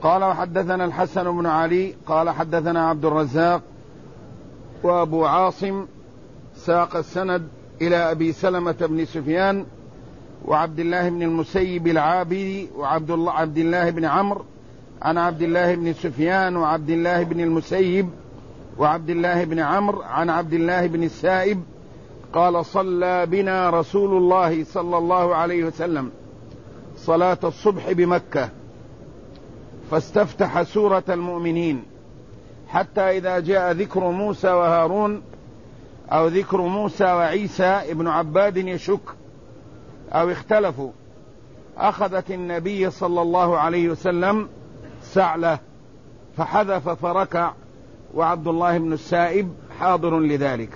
قال وحدثنا الحسن بن علي قال حدثنا عبد الرزاق وأبو عاصم ساق السند إلى أبي سلمة بن سفيان وعبد الله بن المسيب العابدي عبد الله بن عمرو عن عبد الله بن سفيان وعبد الله بن المسيب وعبد الله بن عمرو عن عبد الله بن السائب قال صلى بنا رسول الله صلى الله عليه وسلم صلاة الصبح بمكة فاستفتح سورة المؤمنين حتى إذا جاء ذكر موسى وهارون أو ذكر موسى وعيسى ابن عباد يشك أو اختلفوا أخذت النبي صلى الله عليه وسلم سعله فحذف فركع وعبد الله بن السائب حاضر لذلك.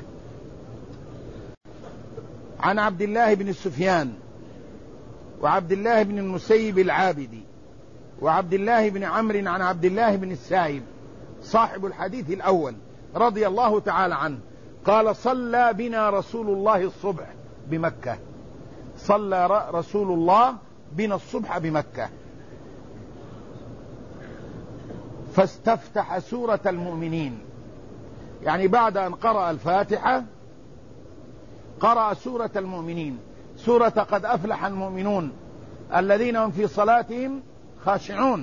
عن عبد الله بن سفيان وعبد الله بن المسيب العابدي وعبد الله بن عمرو عن عبد الله بن السائب صاحب الحديث الأول رضي الله تعالى عنه قال صلى بنا رسول الله الصبح بمكة. صلى رسول الله بنا الصبح بمكة فاستفتح سورة المؤمنين، يعني بعد أن قرأ الفاتحة قرأ سورة المؤمنين، سورة قد أفلح المؤمنون الذين هم في صلاتهم خاشعون.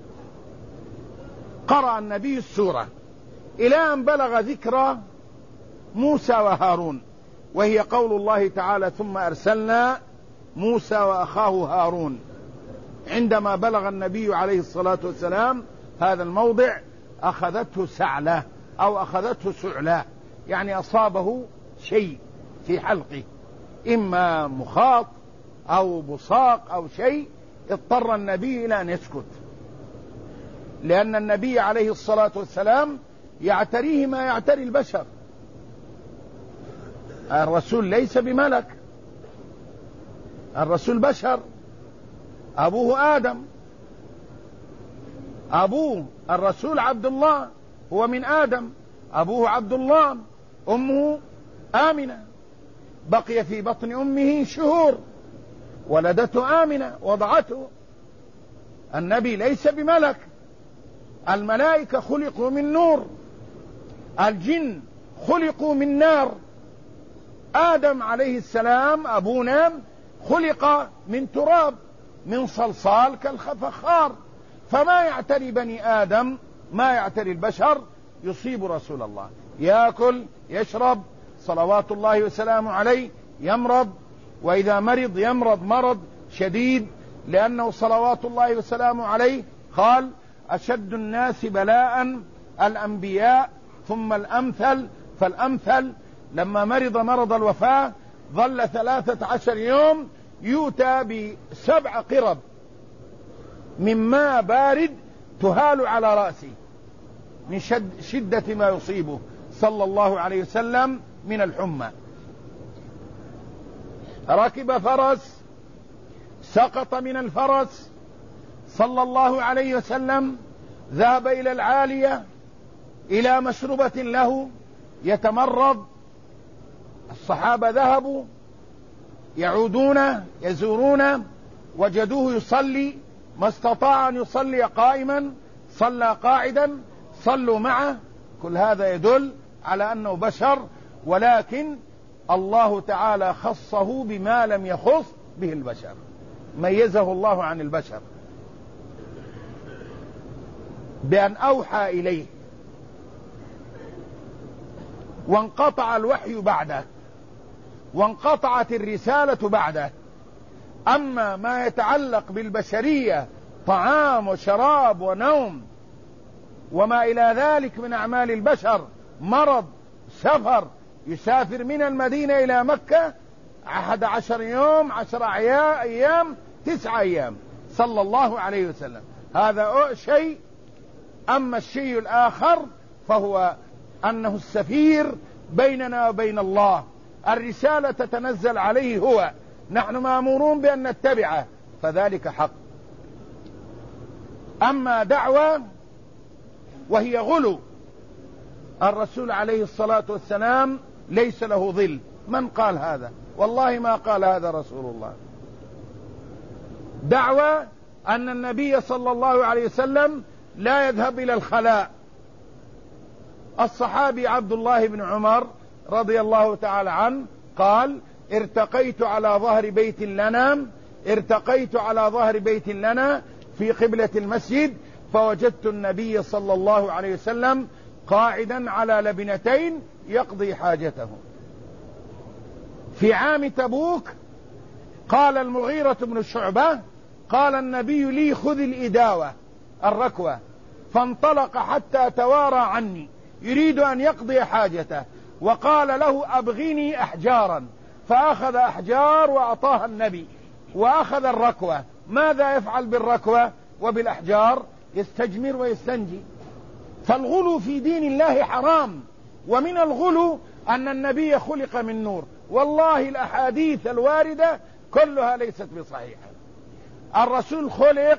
قرأ النبي السورة إلى أن بلغ ذكر موسى وهارون، وهي قول الله تعالى ثم أرسلنا موسى وأخاه هارون. عندما بلغ النبي عليه الصلاة والسلام هذا الموضع أخذته سعلة أو أخذته سعلة، يعني أصابه شيء في حلقه، إما مخاط أو بصاق أو شيء، اضطر النبي إلى أن يسكت، لأن النبي عليه الصلاة والسلام يعتريه ما يعتري البشر. الرسول ليس بملك، الرسول بشر، أبوه آدم، أبوه الرسول عبد الله هو من آدم، أبوه عبد الله، أمه آمنة، بقي في بطن أمه شهور، ولدته آمنة وضعته. النبي ليس بملك، الملائكة خلقوا من نور، الجن خلقوا من نار، آدم عليه السلام أبونا خلق من تراب من صلصال كالفخار، فما يعتري بني آدم ما يعتري البشر يصيب رسول الله، يأكل يشرب صلوات الله وسلامه عليه، يمرض، وإذا مرض يمرض مرض شديد، لأنه صلوات الله وسلامه عليه قال أشد الناس بلاء الأنبياء ثم الأمثل فالأمثل. لما مرض مرض الوفاة ظل 13 يوم يؤتى ب7 قرب من ماء بارد تهال على رأسه من شدة ما يصيبه صلى الله عليه وسلم من الحمى. ركب فرس سقط من الفرس صلى الله عليه وسلم، ذهب إلى العالية إلى مشربة له يتمرض، الصحابة ذهبوا يعودون يزورون وجدوه يصلي، ما استطاع أن يصلي قائما صلى قاعدا، صلوا معه. كل هذا يدل على أنه بشر، ولكن الله تعالى خصه بما لم يخص به البشر، ميزه الله عن البشر بأن أوحى إليه وانقطع الوحي بعده وانقطعت الرسالة بعده. أما ما يتعلق بالبشرية طعام وشراب ونوم وما إلى ذلك من أعمال البشر، مرض، سفر، يسافر من المدينة إلى مكة 11 يوم 10 أيام 9 أيام صلى الله عليه وسلم، هذا شيء. أما الشيء الآخر فهو أنه السفير بيننا وبين الله، الرسالة تتنزل عليه هو، نحن مأمورون بأن نتبعه، فذلك حق. أما دعوة وهي غلو، الرسول عليه الصلاة والسلام ليس له ظل. من قال هذا؟ والله ما قال هذا رسول الله. دعوة أن النبي صلى الله عليه وسلم لا يذهب إلى الخلاء. الصحابي عبد الله بن عمر رضي الله تعالى عنه قال: ارتقيت على ظهر بيت لنا في قبلة المسجد، فوجدت النبي صلى الله عليه وسلم قاعدا على لبنتين يقضي حاجته. في عام تبوك قال المغيرة بن شعبة: قال النبي لي: خذ الإداوة الركوة، فانطلق حتى توارى عني يريد أن يقضي حاجته، وقال له: أبغني أحجارا، فأخذ أحجار وأعطاها النبي، وأخذ الركوة. ماذا يفعل بالركوة وبالأحجار؟ يستجمر ويستنجي. فالغلو في دين الله حرام، ومن الغلو أن النبي خلق من نور. والله الأحاديث الواردة كلها ليست بصحيحة. الرسول خلق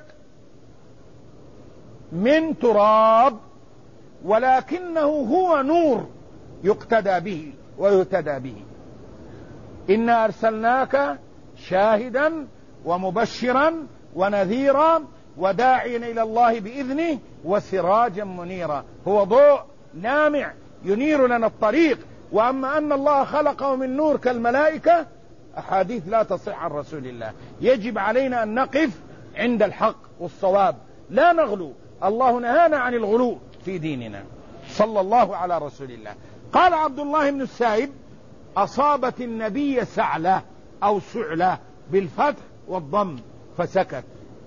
من تراب، ولكنه هو نور يقتدى به ويهتدى به. إنا أرسلناك شاهدا ومبشرا ونذيرا وداعيا إلى الله بإذنه وسراجا منيرا. هو ضوء لامع ينير لنا الطريق. وأما أن الله خلقه من نور كالملائكة، أحاديث لا تصح عن رسول الله. يجب علينا أن نقف عند الحق والصواب، لا نغلو. الله نهانا عن الغلو في ديننا. صلى الله على رسول الله. قال عبد الله بن السائب: أصابت النبي سعلة أو سعلة بالفتح والضم، فسكت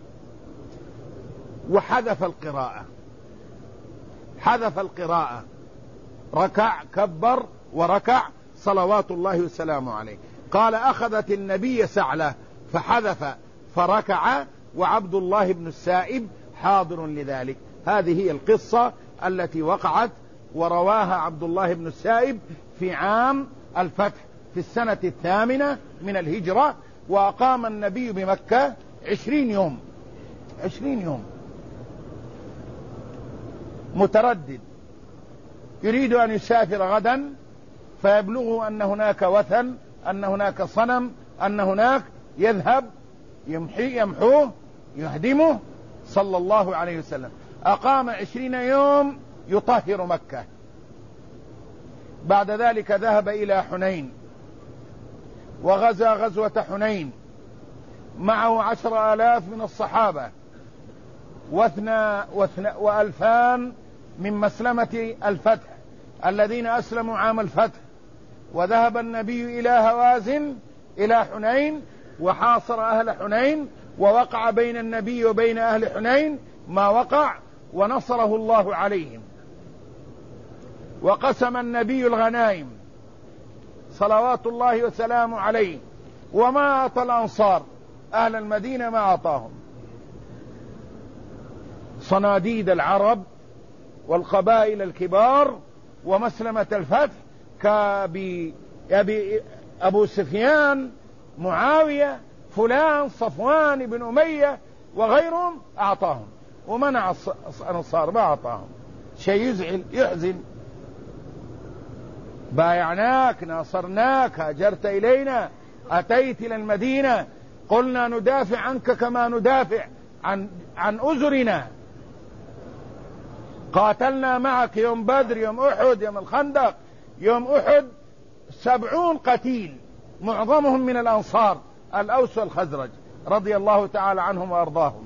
وحذف القراءة، ركع، كبر وركع صلوات الله وسلامه عليه. قال: أخذت النبي سعلة فحذف فركع، وعبد الله بن السائب حاضر لذلك. هذه هي القصة التي وقعت، ورواها عبد الله بن السائب في عام الفتح في السنة 8 من الهجرة. وأقام النبي بمكة 20 يوم متردد، يريد أن يسافر غدا، فيبلغه أن هناك وثن، أن هناك صنم، أن هناك، يذهب يمحوه يهدمه صلى الله عليه وسلم. أقام 20 يوم يطهر مكة. بعد ذلك ذهب إلى حنين وغزا غزوة حنين، معه 10,000 من الصحابة و2000 من مسلمة الفتح الذين أسلموا عام الفتح. وذهب النبي إلى هوازن إلى حنين وحاصر أهل حنين، ووقع بين النبي وبين أهل حنين ما وقع، ونصره الله عليهم. وقسم النبي الغنائم صلوات الله وسلامه عليه، وما أعطى الأنصار أهل المدينة، ما أعطاهم. صناديد العرب والقبائل الكبار ومسلمة الفتح أبو سفيان، معاوية، فلان، صفوان بن أمية وغيرهم، أعطاهم. ومنع الأنصار، ما أعطاهم. شيء يزعل يحزن. بايعناك، ناصرناك، هاجرت إلينا، أتيت إلى المدينة، قلنا ندافع عنك كما ندافع عن أزرنا، قاتلنا معك يوم بدر، يوم أحد، يوم الخندق. يوم أحد 70 قتيل، معظمهم من الأنصار، الأوس والخزرج رضي الله تعالى عنهم وأرضاهم.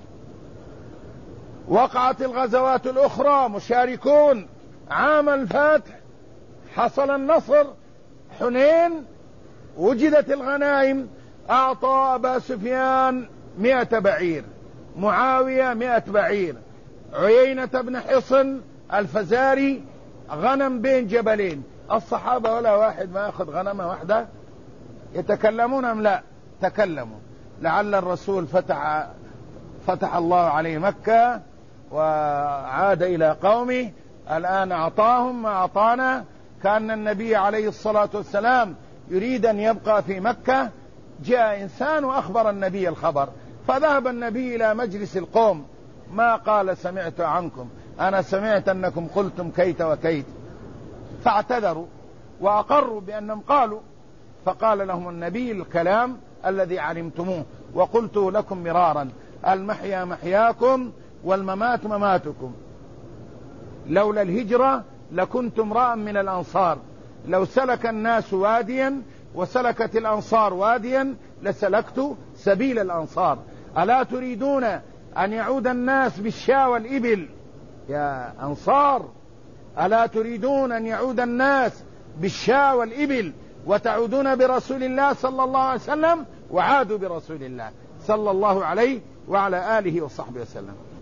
وقعت الغزوات الأخرى، مشاركون. عام الفتح حصل النصر، حنين، وجدت الغنائم. أعطى أبا سفيان 100 بعير، معاوية 100 بعير، عيينة بن حصن الفزاري غنم بين جبلين. الصحابة ولا واحد ما يأخذ غنمة واحدة. يتكلمون أم لا؟ تكلموا. لعل الرسول فتح الله عليه مكة وعاد إلى قومه، الآن أعطاهم ما أعطانا. كأن النبي عليه الصلاة والسلام يريد أن يبقى في مكة. جاء إنسان وأخبر النبي الخبر، فذهب النبي إلى مجلس القوم، ما قال سمعت عنكم، أنا سمعت أنكم قلتم كيت وكيت. فاعتذروا وأقروا بأنهم قالوا. فقال لهم النبي الكلام الذي علمتموه وقلته لكم مرارا: المحيا محياكم والممات مماتكم، لولا الهجرة لكنت امرأ من الأنصار. لو سلك الناس واديا وسلكت الأنصار واديا لسلكت سبيل الأنصار. ألا تريدون أن يعود الناس بالشاة والإبل يا أنصار؟ ألا تريدون أن يعود الناس بالشاة والإبل وتعودون برسول الله صلى الله عليه وسلم؟ وعادوا برسول الله صلى الله عليه وعلى آله وصحبه وسلم.